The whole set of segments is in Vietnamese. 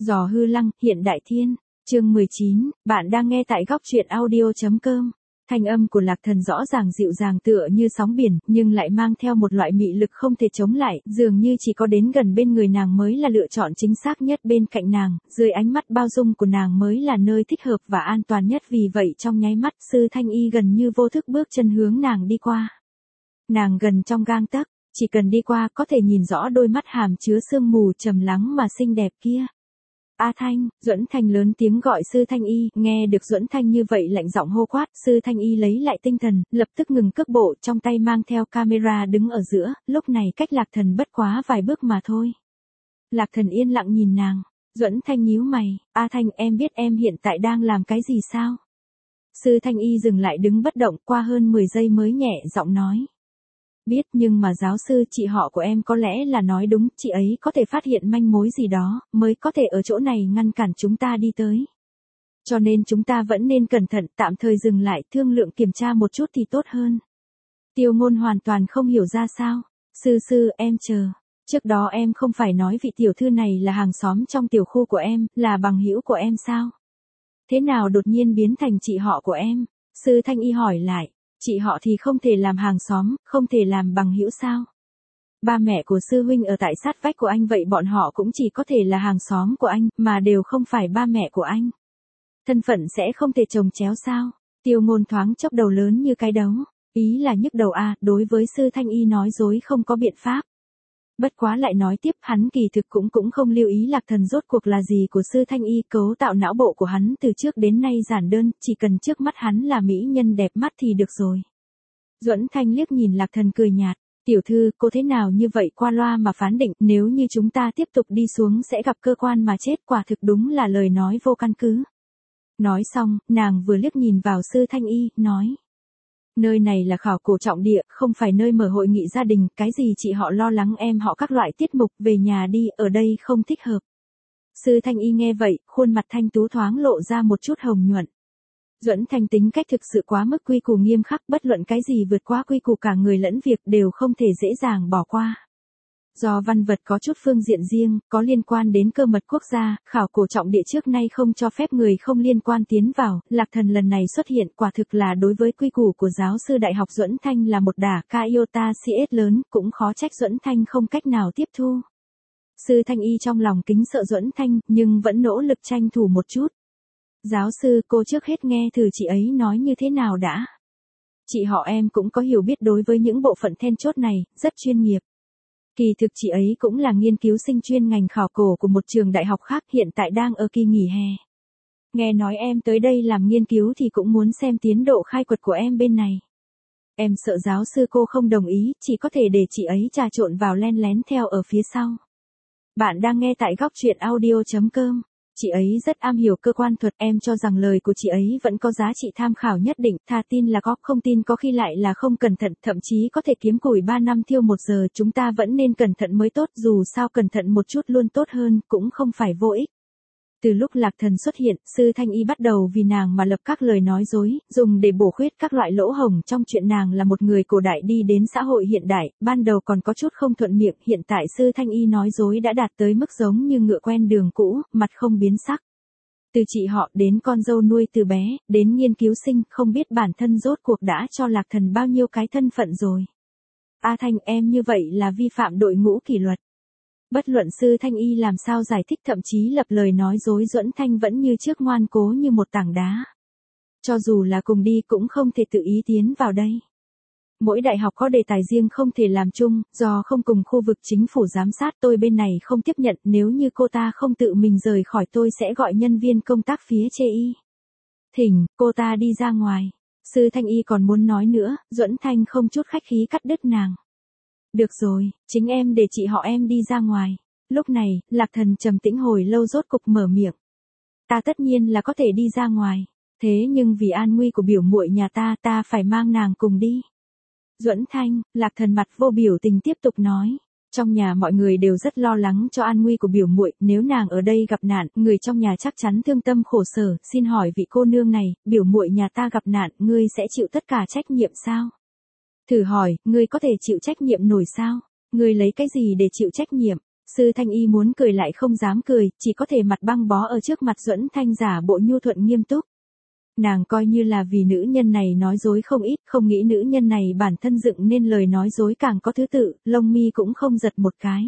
Giò hư lăng, hiện đại thiên. Chương 19, bạn đang nghe tại góc truyện audio.com. Thanh âm của Lạc Thần rõ ràng dịu dàng tựa như sóng biển, nhưng lại mang theo một loại mị lực không thể chống lại, dường như chỉ có đến gần bên người nàng mới là lựa chọn chính xác nhất, bên cạnh nàng, dưới ánh mắt bao dung của nàng mới là nơi thích hợp và an toàn nhất. Vì vậy trong nháy mắt, Sư Thanh Y gần như vô thức bước chân hướng nàng đi qua. Nàng gần trong gang tấc, chỉ cần đi qua có thể nhìn rõ đôi mắt hàm chứa sương mù trầm lắng mà xinh đẹp kia. A Thanh, Duẫn Thanh lớn tiếng gọi Sư Thanh Y, nghe được Duẫn Thanh như vậy lạnh giọng hô quát, Sư Thanh Y lấy lại tinh thần, lập tức ngừng cước bộ, trong tay mang theo camera đứng ở giữa, lúc này cách Lạc Thần bất quá vài bước mà thôi. Lạc Thần yên lặng nhìn nàng, Duẫn Thanh nhíu mày, A Thanh, em biết em hiện tại đang làm cái gì sao? Sư Thanh Y dừng lại đứng bất động, qua hơn 10 giây mới nhẹ giọng nói. Biết, nhưng mà giáo sư, chị họ của em có lẽ là nói đúng, chị ấy có thể phát hiện manh mối gì đó, mới có thể ở chỗ này ngăn cản chúng ta đi tới. Cho nên chúng ta vẫn nên cẩn thận, tạm thời dừng lại, thương lượng kiểm tra một chút thì tốt hơn. Tiêu Ngôn hoàn toàn không hiểu ra sao. Sư, em chờ. Trước đó em không phải nói vị tiểu thư này là hàng xóm trong tiểu khu của em, là bằng hữu của em sao? Thế nào đột nhiên biến thành chị họ của em? Sư Thanh Y hỏi lại. Chị họ thì không thể làm hàng xóm, không thể làm bằng hữu sao? Ba mẹ của sư huynh ở tại sát vách của anh, vậy bọn họ cũng chỉ có thể là hàng xóm của anh, mà đều không phải ba mẹ của anh. Thân phận sẽ không thể chồng chéo sao? Tiêu Ngôn thoáng chốc đầu lớn như cái đấu. Ý là nhức đầu à, đối với Sư Thanh Y nói dối không có biện pháp. Bất quá lại nói tiếp, hắn kỳ thực cũng không lưu ý Lạc Thần rốt cuộc là gì của Sư Thanh Y, cấu tạo não bộ của hắn từ trước đến nay giản đơn, chỉ cần trước mắt hắn là mỹ nhân đẹp mắt thì được rồi. Duẫn Thanh liếc nhìn Lạc Thần cười nhạt, tiểu thư, cô thế nào như vậy qua loa mà phán định, nếu như chúng ta tiếp tục đi xuống sẽ gặp cơ quan mà chết, quả thực đúng là lời nói vô căn cứ. Nói xong, nàng vừa liếc nhìn vào Sư Thanh Y, nói. Nơi này là khảo cổ trọng địa, không phải nơi mở hội nghị gia đình, cái gì chị họ lo lắng em họ các loại tiết mục, về nhà đi, ở đây không thích hợp. Sư Thanh Y nghe vậy, khuôn mặt thanh tú thoáng lộ ra một chút hồng nhuận. Duẫn Thanh tính cách thực sự quá mức quy củ nghiêm khắc, bất luận cái gì vượt quá quy củ cả người lẫn việc đều không thể dễ dàng bỏ qua. Do văn vật có chút phương diện riêng, có liên quan đến cơ mật quốc gia, khảo cổ trọng địa trước nay không cho phép người không liên quan tiến vào, Lạc Thần lần này xuất hiện quả thực là đối với quy củ của giáo sư đại học Duẫn Thanh là một đả ca iota CS lớn, cũng khó trách Duẫn Thanh không cách nào tiếp thu. Sư Thanh Y trong lòng kính sợ Duẫn Thanh, nhưng vẫn nỗ lực tranh thủ một chút. Giáo sư, cô trước hết nghe thử chị ấy nói như thế nào đã. Chị họ em cũng có hiểu biết đối với những bộ phận then chốt này, rất chuyên nghiệp. Kỳ thực chị ấy cũng là nghiên cứu sinh chuyên ngành khảo cổ của một trường đại học khác, hiện tại đang ở kỳ nghỉ hè. Nghe nói em tới đây làm nghiên cứu thì cũng muốn xem tiến độ khai quật của em bên này. Em sợ giáo sư cô không đồng ý, chỉ có thể để chị ấy trà trộn vào len lén theo ở phía sau. Bạn đang nghe tại góc truyện audio.com. Chị ấy rất am hiểu cơ quan thuật, em cho rằng lời của chị ấy vẫn có giá trị tham khảo nhất định, thà tin là có, không tin có khi lại là không cẩn thận, thậm chí có thể kiếm củi 3 năm thiêu 1 giờ, chúng ta vẫn nên cẩn thận mới tốt, dù sao cẩn thận một chút luôn tốt hơn, cũng không phải vô ích. Từ lúc Lạc Thần xuất hiện, Sư Thanh Y bắt đầu vì nàng mà lập các lời nói dối, dùng để bổ khuyết các loại lỗ hổng trong chuyện nàng là một người cổ đại đi đến xã hội hiện đại, ban đầu còn có chút không thuận miệng, hiện tại Sư Thanh Y nói dối đã đạt tới mức giống như ngựa quen đường cũ, mặt không biến sắc. Từ chị họ đến con dâu nuôi từ bé, đến nghiên cứu sinh, không biết bản thân rốt cuộc đã cho Lạc Thần bao nhiêu cái thân phận rồi. A Thanh, em như vậy là vi phạm đội ngũ kỷ luật. Bất luận Sư Thanh Y làm sao giải thích, thậm chí lập lời nói dối, Duẫn Thanh vẫn như trước ngoan cố như một tảng đá. Cho dù là cùng đi cũng không thể tự ý tiến vào đây. Mỗi đại học có đề tài riêng không thể làm chung, do không cùng khu vực chính phủ giám sát, tôi bên này không tiếp nhận, nếu như cô ta không tự mình rời khỏi tôi sẽ gọi nhân viên công tác phía chê y. Thỉnh, cô ta đi ra ngoài. Sư Thanh Y còn muốn nói nữa, Duẫn Thanh không chút khách khí cắt đứt nàng. Được rồi, chính em để chị họ em đi ra ngoài. Lúc này, Lạc Thần trầm tĩnh hồi lâu rốt cục mở miệng. Ta tất nhiên là có thể đi ra ngoài. Thế nhưng vì an nguy của biểu muội nhà ta phải mang nàng cùng đi. Duẫn Thanh, Lạc Thần mặt vô biểu tình tiếp tục nói. Trong nhà mọi người đều rất lo lắng cho an nguy của biểu muội, nếu nàng ở đây gặp nạn, người trong nhà chắc chắn thương tâm khổ sở, xin hỏi vị cô nương này, biểu muội nhà ta gặp nạn, ngươi sẽ chịu tất cả trách nhiệm sao? Thử hỏi, ngươi có thể chịu trách nhiệm nổi sao? Ngươi lấy cái gì để chịu trách nhiệm? Sư Thanh Y muốn cười lại không dám cười, chỉ có thể mặt băng bó ở trước mặt Duẫn Thanh giả bộ nhu thuận nghiêm túc. Nàng coi như là vì nữ nhân này nói dối không ít, không nghĩ nữ nhân này bản thân dựng nên lời nói dối càng có thứ tự, lông mi cũng không giật một cái.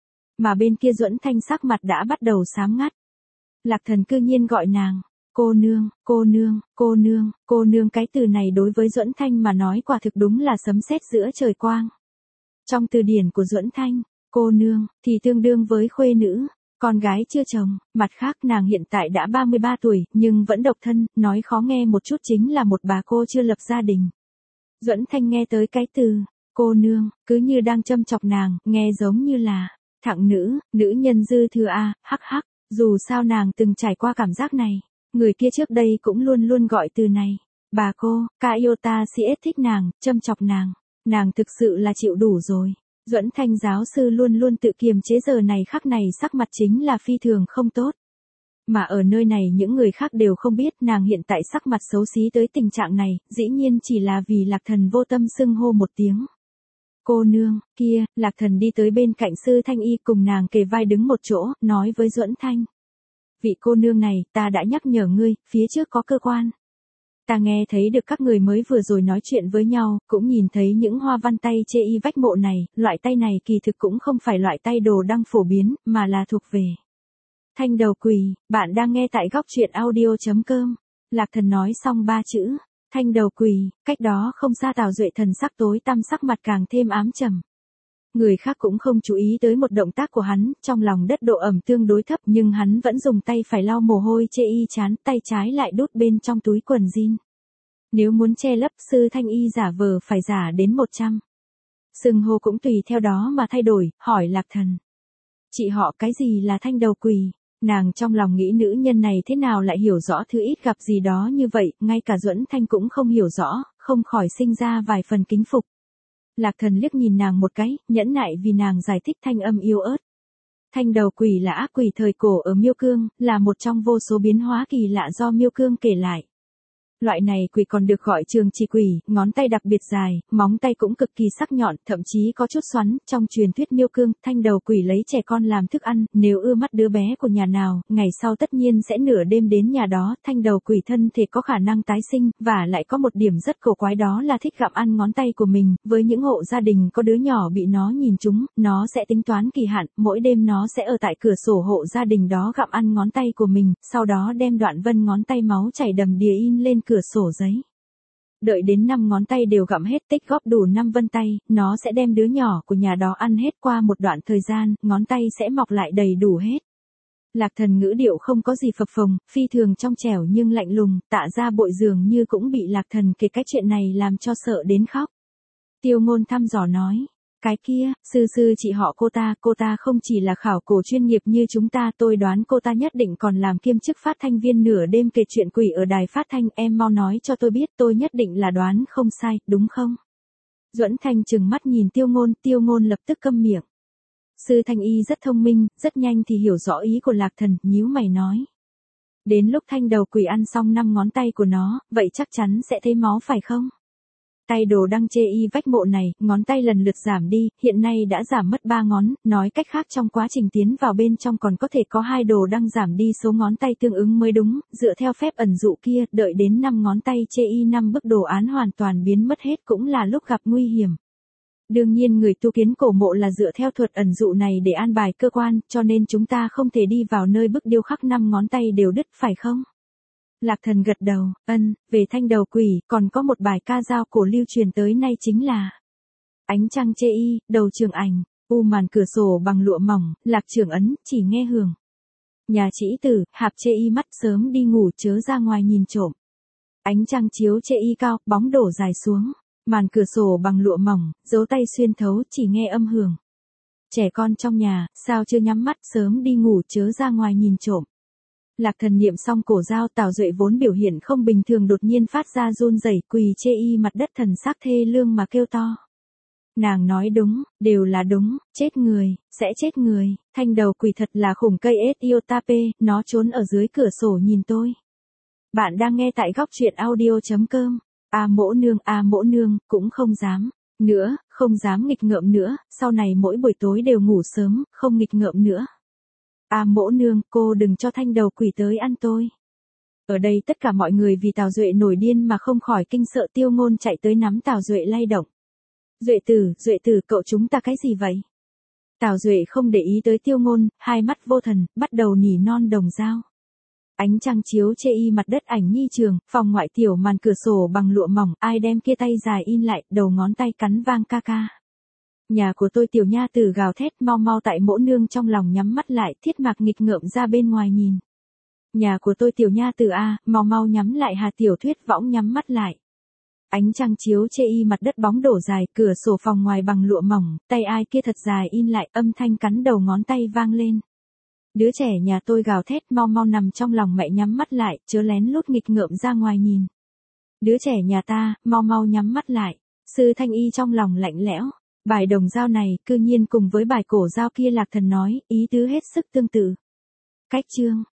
Mà bên kia Duẫn Thanh sắc mặt đã bắt đầu xám ngắt. Lạc Thần cư nhiên gọi nàng, cô nương, cô nương, cô nương, cô nương, cái từ này đối với Duẫn Thanh mà nói quả thực đúng là sấm sét giữa trời quang. Trong từ điển của Duẫn Thanh, cô nương thì tương đương với khuê nữ, con gái chưa chồng, mặt khác nàng hiện tại đã 33 tuổi, nhưng vẫn độc thân, nói khó nghe một chút chính là một bà cô chưa lập gia đình. Duẫn Thanh nghe tới cái từ cô nương, cứ như đang châm chọc nàng, nghe giống như là thẳng nữ nhân dư thừa a, hắc hắc, dù sao nàng từng trải qua cảm giác này, người kia trước đây cũng luôn luôn gọi từ này. Bà cô, Kaiota CS thích nàng, châm chọc nàng thực sự là chịu đủ rồi. Duẫn Thanh giáo sư luôn luôn tự kiềm chế, giờ này khắc này sắc mặt chính là phi thường không tốt. Mà ở nơi này những người khác đều không biết nàng hiện tại sắc mặt xấu xí tới tình trạng này, dĩ nhiên chỉ là vì Lạc Thần vô tâm xưng hô một tiếng. Cô nương, kia, Lạc Thần đi tới bên cạnh Sư Thanh Y cùng nàng kề vai đứng một chỗ, nói với Duẫn Thanh. Vị cô nương này, ta đã nhắc nhở ngươi, phía trước có cơ quan. Ta nghe thấy được các người mới vừa rồi nói chuyện với nhau, cũng nhìn thấy những hoa văn tay chê y vách mộ này, loại tay này kỳ thực cũng không phải loại tay đồ đăng phổ biến, mà là thuộc về thanh đầu quỷ. Bạn đang nghe tại góc truyện audio.com. Lạc Thần nói xong 3 chữ, thanh đầu quỷ, cách đó không xa Tào Duệ thần sắc tối tăm, sắc mặt càng thêm ám trầm. Người khác cũng không chú ý tới một động tác của hắn, trong lòng đất độ ẩm tương đối thấp nhưng hắn vẫn dùng tay phải lau mồ hôi chê y chán, tay trái lại đút bên trong túi quần jean. Nếu muốn che lấp, Sư Thanh Y giả vờ phải giả đến 100. Xưng hô cũng tùy theo đó mà thay đổi, hỏi Lạc Thần. Chị họ cái gì là thanh đầu quỷ? Nàng trong lòng nghĩ nữ nhân này thế nào lại hiểu rõ thứ ít gặp gì đó như vậy, ngay cả Duẫn Thanh cũng không hiểu rõ, không khỏi sinh ra vài phần kính phục. Lạc Thần liếc nhìn nàng một cái, nhẫn nại vì nàng giải thích thanh âm yếu ớt. Thanh đầu quỷ là ác quỷ thời cổ ở Miêu Cương, là một trong vô số biến hóa kỳ lạ do Miêu Cương kể lại. Loại này quỷ còn được gọi trường chỉ quỷ, ngón tay đặc biệt dài, móng tay cũng cực kỳ sắc nhọn, thậm chí có chút xoắn. Trong truyền thuyết Miêu Cương, thanh đầu quỷ lấy trẻ con làm thức ăn, nếu ưa mắt đứa bé của nhà nào, ngày sau tất nhiên sẽ nửa đêm đến nhà đó. Thanh đầu quỷ thân thể có khả năng tái sinh, và lại có một điểm rất cổ quái, đó là thích gặm ăn ngón tay của mình. Với những hộ gia đình có đứa nhỏ bị nó nhìn trúng, nó sẽ tính toán kỳ hạn, mỗi đêm nó sẽ ở tại cửa sổ hộ gia đình đó gặm ăn ngón tay của mình, sau đó đem đoạn vân ngón tay máu chảy đầm đìa in lên cửa sổ giấy. Đợi đến 5 ngón tay đều gặm hết, tích góp đủ 5 vân tay, nó sẽ đem đứa nhỏ của nhà đó ăn hết. Qua một đoạn thời gian, ngón tay sẽ mọc lại đầy đủ hết. Lạc Thần ngữ điệu không có gì phập phồng, phi thường trong trẻo nhưng lạnh lùng. Tạ Gia Bội dường như cũng bị Lạc Thần kể cái chuyện này làm cho sợ đến khóc. Tiêu Ngôn thăm dò nói. Cái kia, sư chị họ cô ta không chỉ là khảo cổ chuyên nghiệp như chúng ta, tôi đoán cô ta nhất định còn làm kiêm chức phát thanh viên nửa đêm kể chuyện quỷ ở đài phát thanh, em mau nói cho tôi biết, tôi nhất định là đoán không sai, đúng không? Duẫn Thanh trừng mắt nhìn Tiêu Ngôn lập tức câm miệng. Sư Thanh Y rất thông minh, rất nhanh thì hiểu rõ ý của Lạc Thần, nhíu mày nói. Đến lúc thanh đầu quỷ ăn xong 5 ngón tay của nó, vậy chắc chắn sẽ thấy máu phải không? Tay đồ đăng chê y vách mộ này, ngón tay lần lượt giảm đi, hiện nay đã giảm mất 3 ngón, nói cách khác trong quá trình tiến vào bên trong còn có thể có 2 đồ đăng giảm đi số ngón tay tương ứng mới đúng, dựa theo phép ẩn dụ kia, đợi đến 5 ngón tay chê y 5 bức đồ án hoàn toàn biến mất hết cũng là lúc gặp nguy hiểm. Đương nhiên người tu kiến cổ mộ là dựa theo thuật ẩn dụ này để an bài cơ quan, cho nên chúng ta không thể đi vào nơi bức điêu khắc 5 ngón tay đều đứt, phải không? Lạc Thần gật đầu, về thanh đầu quỷ, còn có một bài ca dao cổ lưu truyền tới nay chính là Ánh trăng chê y, đầu trường ảnh, u màn cửa sổ bằng lụa mỏng, lạc trường ấn, chỉ nghe hưởng. Nhà trĩ tử, hạp chê y mắt sớm đi ngủ chớ ra ngoài nhìn trộm. Ánh trăng chiếu chê y cao, bóng đổ dài xuống, màn cửa sổ bằng lụa mỏng, dấu tay xuyên thấu, chỉ nghe âm hưởng. Trẻ con trong nhà, sao chưa nhắm mắt, sớm đi ngủ chớ ra ngoài nhìn trộm. Lạc Thần niệm xong cổ dao, Tào Duệ vốn biểu hiện không bình thường đột nhiên phát ra run rẩy, quỳ chê y mặt đất, thần sắc thê lương mà kêu to. Nàng nói đúng, đều là đúng, chết người, sẽ chết người, thanh đầu quỷ thật là khủng cây Etiotape, nó trốn ở dưới cửa sổ nhìn tôi. Bạn đang nghe tại góc truyện audio.com. A mỗ nương, cũng không dám. Nữa, không dám nghịch ngợm nữa, sau này mỗi buổi tối đều ngủ sớm, không nghịch ngợm nữa. À mỗ nương, cô đừng cho thanh đầu quỷ tới ăn tôi. Ở đây tất cả mọi người vì Tào Duệ nổi điên mà không khỏi kinh sợ. Tiêu Ngôn chạy tới nắm Tào Duệ lay động. Duệ tử cậu chúng ta cái gì vậy? Tào Duệ không để ý tới Tiêu Ngôn, hai mắt vô thần, bắt đầu nỉ non đồng dao. Ánh trăng chiếu chê y mặt đất ảnh nhi trường, phòng ngoại tiểu màn cửa sổ bằng lụa mỏng, ai đem kia tay dài in lại, đầu ngón tay cắn vang ca ca. Nhà của tôi tiểu nha tử gào thét mau mau tại mỗ nương trong lòng nhắm mắt lại, Thiết Mạc nghịch ngợm ra bên ngoài nhìn. Nhà của tôi tiểu nha tử a, mau mau nhắm lại Hà Tiểu Thuyết võng nhắm mắt lại. Ánh trăng chiếu chê y mặt đất bóng đổ dài, cửa sổ phòng ngoài bằng lụa mỏng, tay ai kia thật dài in lại, âm thanh cắn đầu ngón tay vang lên. Đứa trẻ nhà tôi gào thét mau mau nằm trong lòng mẹ nhắm mắt lại, chớ lén lút nghịch ngợm ra ngoài nhìn. Đứa trẻ nhà ta, mau mau nhắm mắt lại. Sư Thanh Y trong lòng lạnh lẽo. Bài đồng dao này, cư nhiên cùng với bài cổ dao kia Lạc Thần nói, ý tứ hết sức tương tự. Cách chương